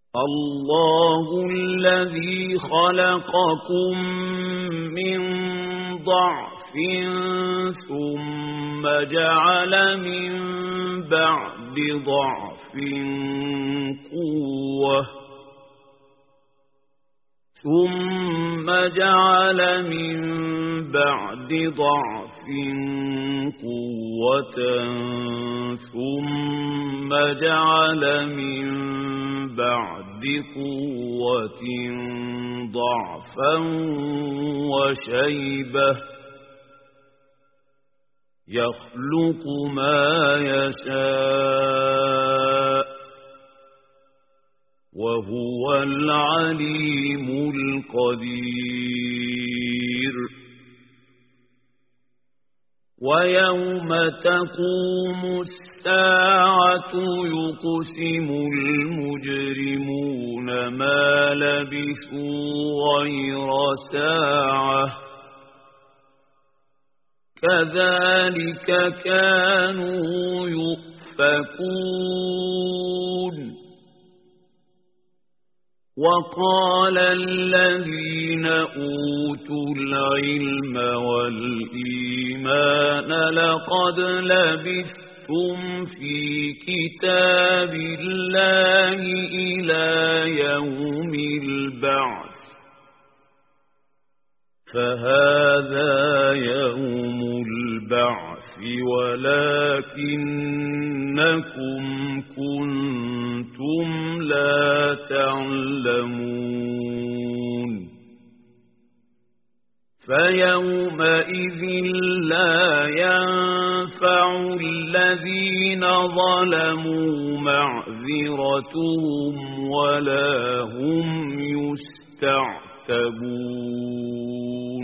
الله الذي خلقكم من ضعف ثم جعل من بعد ضعف قوة ثم جعل من بعد ضعف قوة ثم جعل من بعد قوة ضعفا وشيبة يخلق ما يشاء وهو العليم القدير ويوم تقوم الساعة يقسم المجرمون ما لبثوا غير ساعة كذلك كانوا يؤفكون وقال الذين أوتوا العلم والإيمان لقد لبثتم في كتاب الله إلى يوم البعث فهذا يوم البعث ولكنكم كنتم لا تعلمون فيومئذ لا ينفع الذين ظلموا معذرتهم ولا هم يستعتبون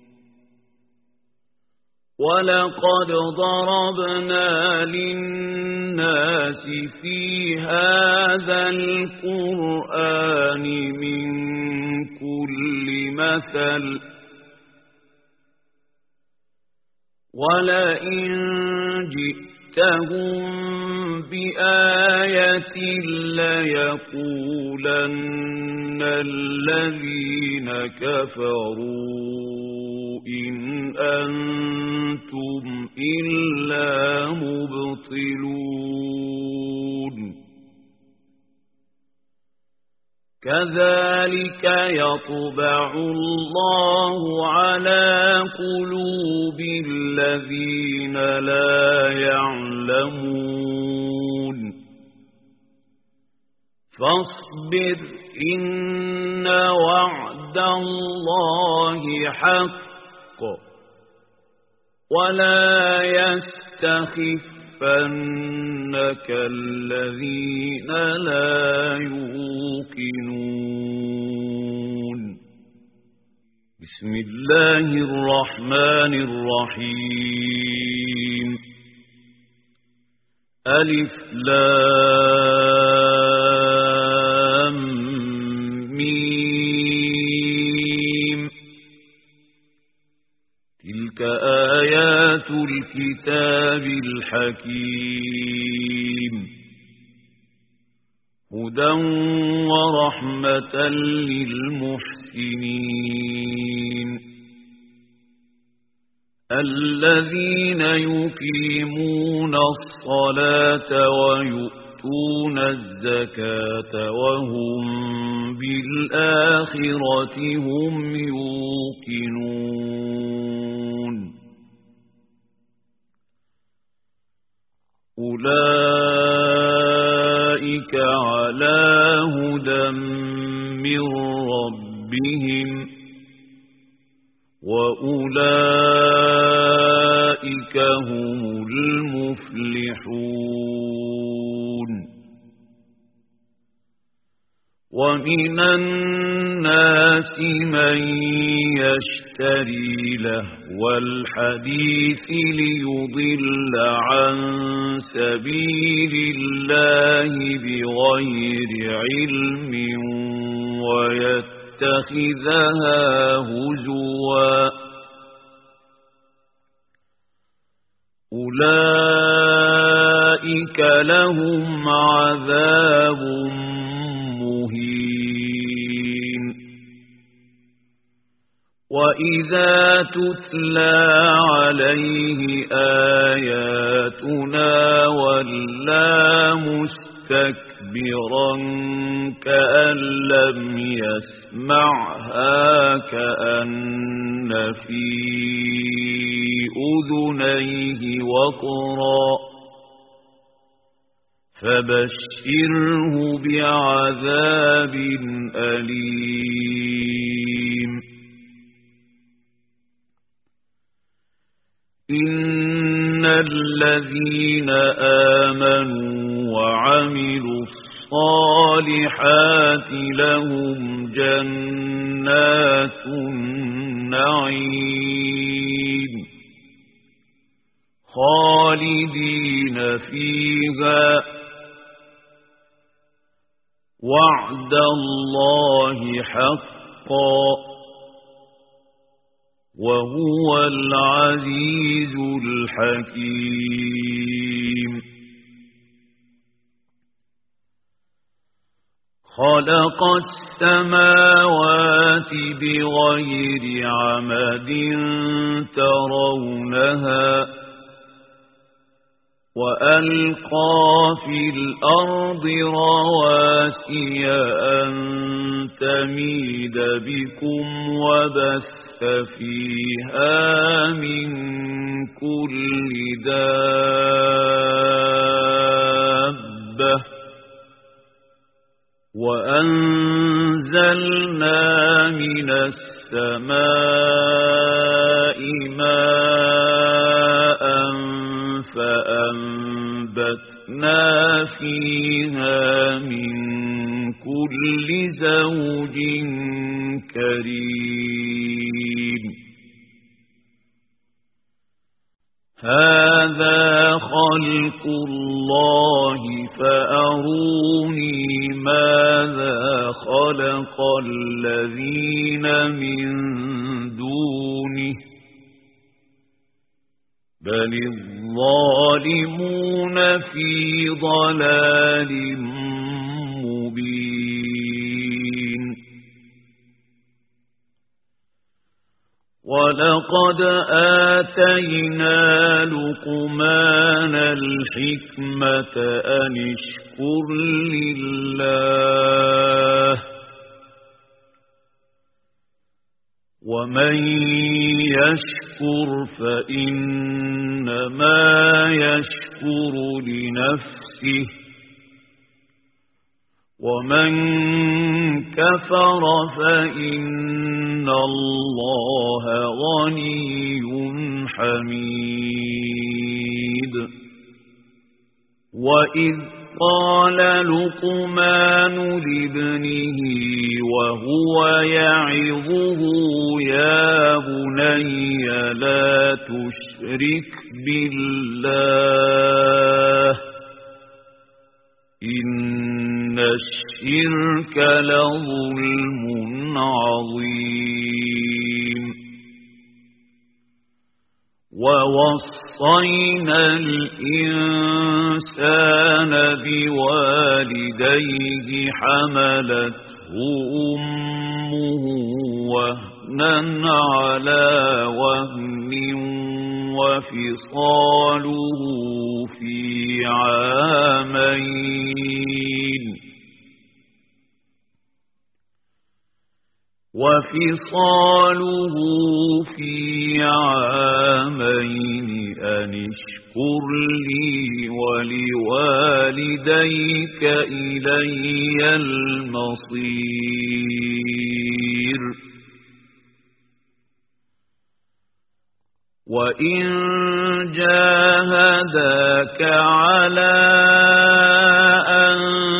ولقد ضربنا للناس في هذا القرآن من كل مثل ولئن جئتهم بآية ليقولن الذين كفروا إن أنتم إلا مبطلون كذلك يطبع الله على قلوب الذين لا يعلمون فاصبر إن وعد الله حق ولا يستخفنك الذين لا يوقنون بسم الله الرحمن الرحيم ألف لام ميم تلك آيات الكتاب الحكيم هدى ورحمة للمحسنين الذين يقيمون الصلاة ويؤتون الزكاة وهم بالآخرة هم يوقنون أولئك على هدى من ربهم وأولئك هم المفلحون ومن الناس من يشتري لهو الحديث ليضل عن سبيل الله بغير علم ويتخذها هزوا أولئك لهم عذاب مهين وَإِذَا تُتْلَى عَلَيْهِ آيَاتُنَا وَلَّى مُسْتَكْبِرًا كَأَن لَّمْ يَسْمَعْهَا كَأَنَّ فِي أُذُنَيْهِ وَقْرًا فَبَشِّرْهُ بِعَذَابٍ أَلِيمٍ إِنَّ الَّذِينَ آمَنُوا وَعَمِلُوا الصَّالِحَاتِ لَهُمْ جَنَّاتُ النَّعِيمِ خَالِدِينَ فِيهَا وَعْدَ اللَّهِ حَقًّا وَهُوَ الْعَزِيزُ الْحَكِيمُ خَلَقَ السَّمَاوَاتِ بِغَيْرِ عَمَدٍ تَرَوْنَهَا وَأَلْقَى فِي الْأَرْضِ رَوَاسِيَ أَن تَمِيدَ بِكُمْ وَبَثَّ فِيهَا مِن كُلِّ دَابَّةٍ وَأَنزَلْنَا مِنَ السَّمَاءِ مَاءً فَأَنبَتْنَا فِيهَا مِن كُلِّ زَوْجٍ كَرِيمٍ هَذَا خَلْقُ اللَّهِ فَأَرُونِي مَاذَا خَلَقَ الَّذِينَ مِن دُونِهِ بَلِ الظَّالِمُونَ فِي ضَلَالٍ مُبِينٍ وَلَقَدْ آتَيْنَا لُقْمَانَ الْحِكْمَةَ أَنِ اشْكُرْ لِلَّهِ وَمَن يَشْكُرْ فَإِنَّمَا يَشْكُرُ لِنَفْسِهِ وَمَن كَفَرَ فَإِنَّ اللَّهَ غَنِيٌّ حَمِيدٌ وَإِذْ قَالَ لُقْمَانُ لِابْنِهِ وَهُوَ يَعِظُهُ يَا بُنَيَّ لَا تُشْرِكْ بِاللَّهِ إِنَّ الشِّرْكَ لَظُلْمٌ عَظِيمٌ وَوَصَّيْنَا الْإِنسَانَ بِوَالِدَيْهِ حَمَلَتْهُ أُمُّهُ وَهْنًا عَلَى وَهْنٍ وَفِصَالُهُ فِي عامين أن اشكر لي ولوالديك إلي المصير وإن جاهداك على أن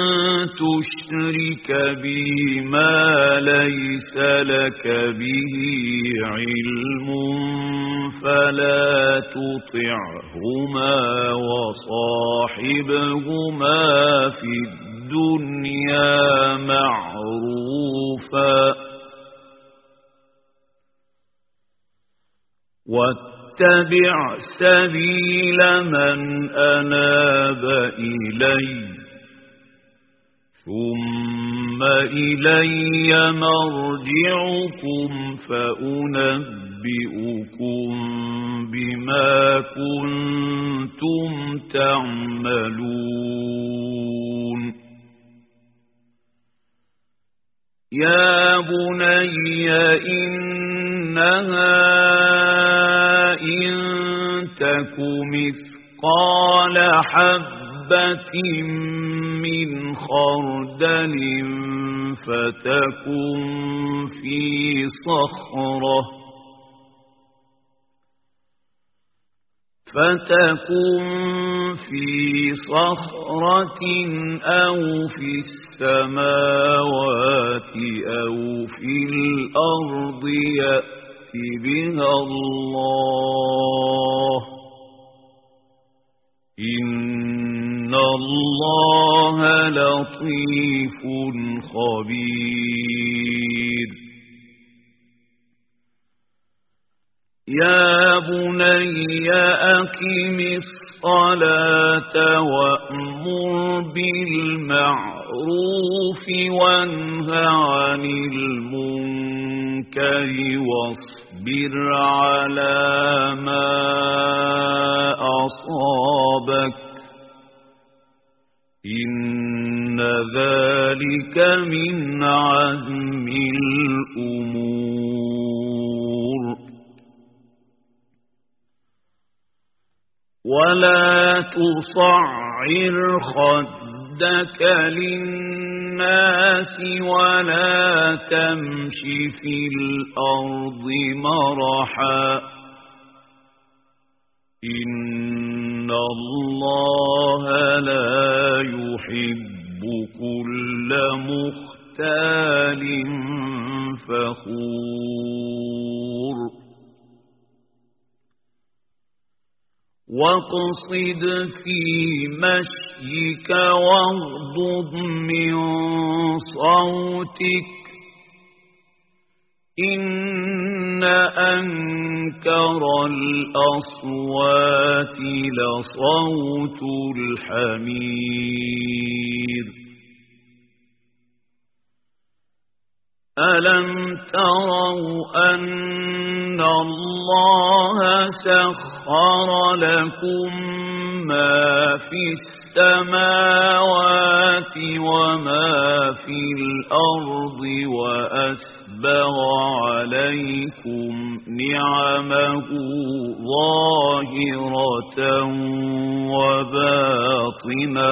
تشرك بي ما ليس لك به علم فلا تطعهما وصاحبهما في الدنيا معروفا واتبع سبيل من أناب إلي ثم ثم إلي مرجعكم فأنبئكم بما كنتم تعملون يا بني إنها إن تك مثقال حبة من خردل فتكن في صخرة أو في السماوات أو في الأرض يأت بها الله إن الله لطيف خبير يا بني أقم الصلاة وأمر بالمعروف وانه عن المنكر واصبر على ما أصابك إن ذلك من عزم الأمور ولا تصعر خدك للناس ولا تمش في الأرض مرحا إن الله لا يحب كل مختال فخور واقصد في مشيك واغضض من صوتك إن أنكر الأصوات لصوت الحمير ألم تروا أن الله سخر لكم ما في السماوات وما في الأرض وأسبغ عليكم نعمه ظاهرة وباطنة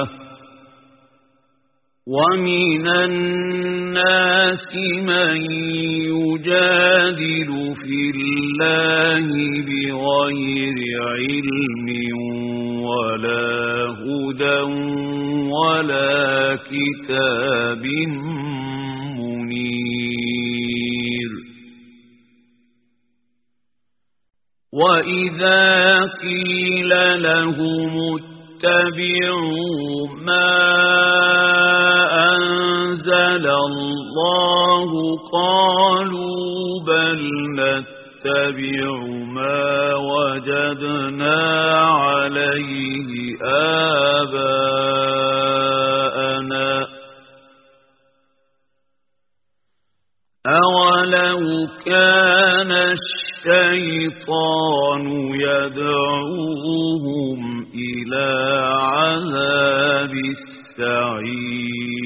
ومن الناس من يجادل في الله بغير علم ولا هدى ولا كتاب منير وإذا قيل لهم اتبعوا ما أنزل الله قالوا بل نتبع ما وجدنا عليه آباءنا أولو كان الشيطان يدعوهم إلى عذاب السعير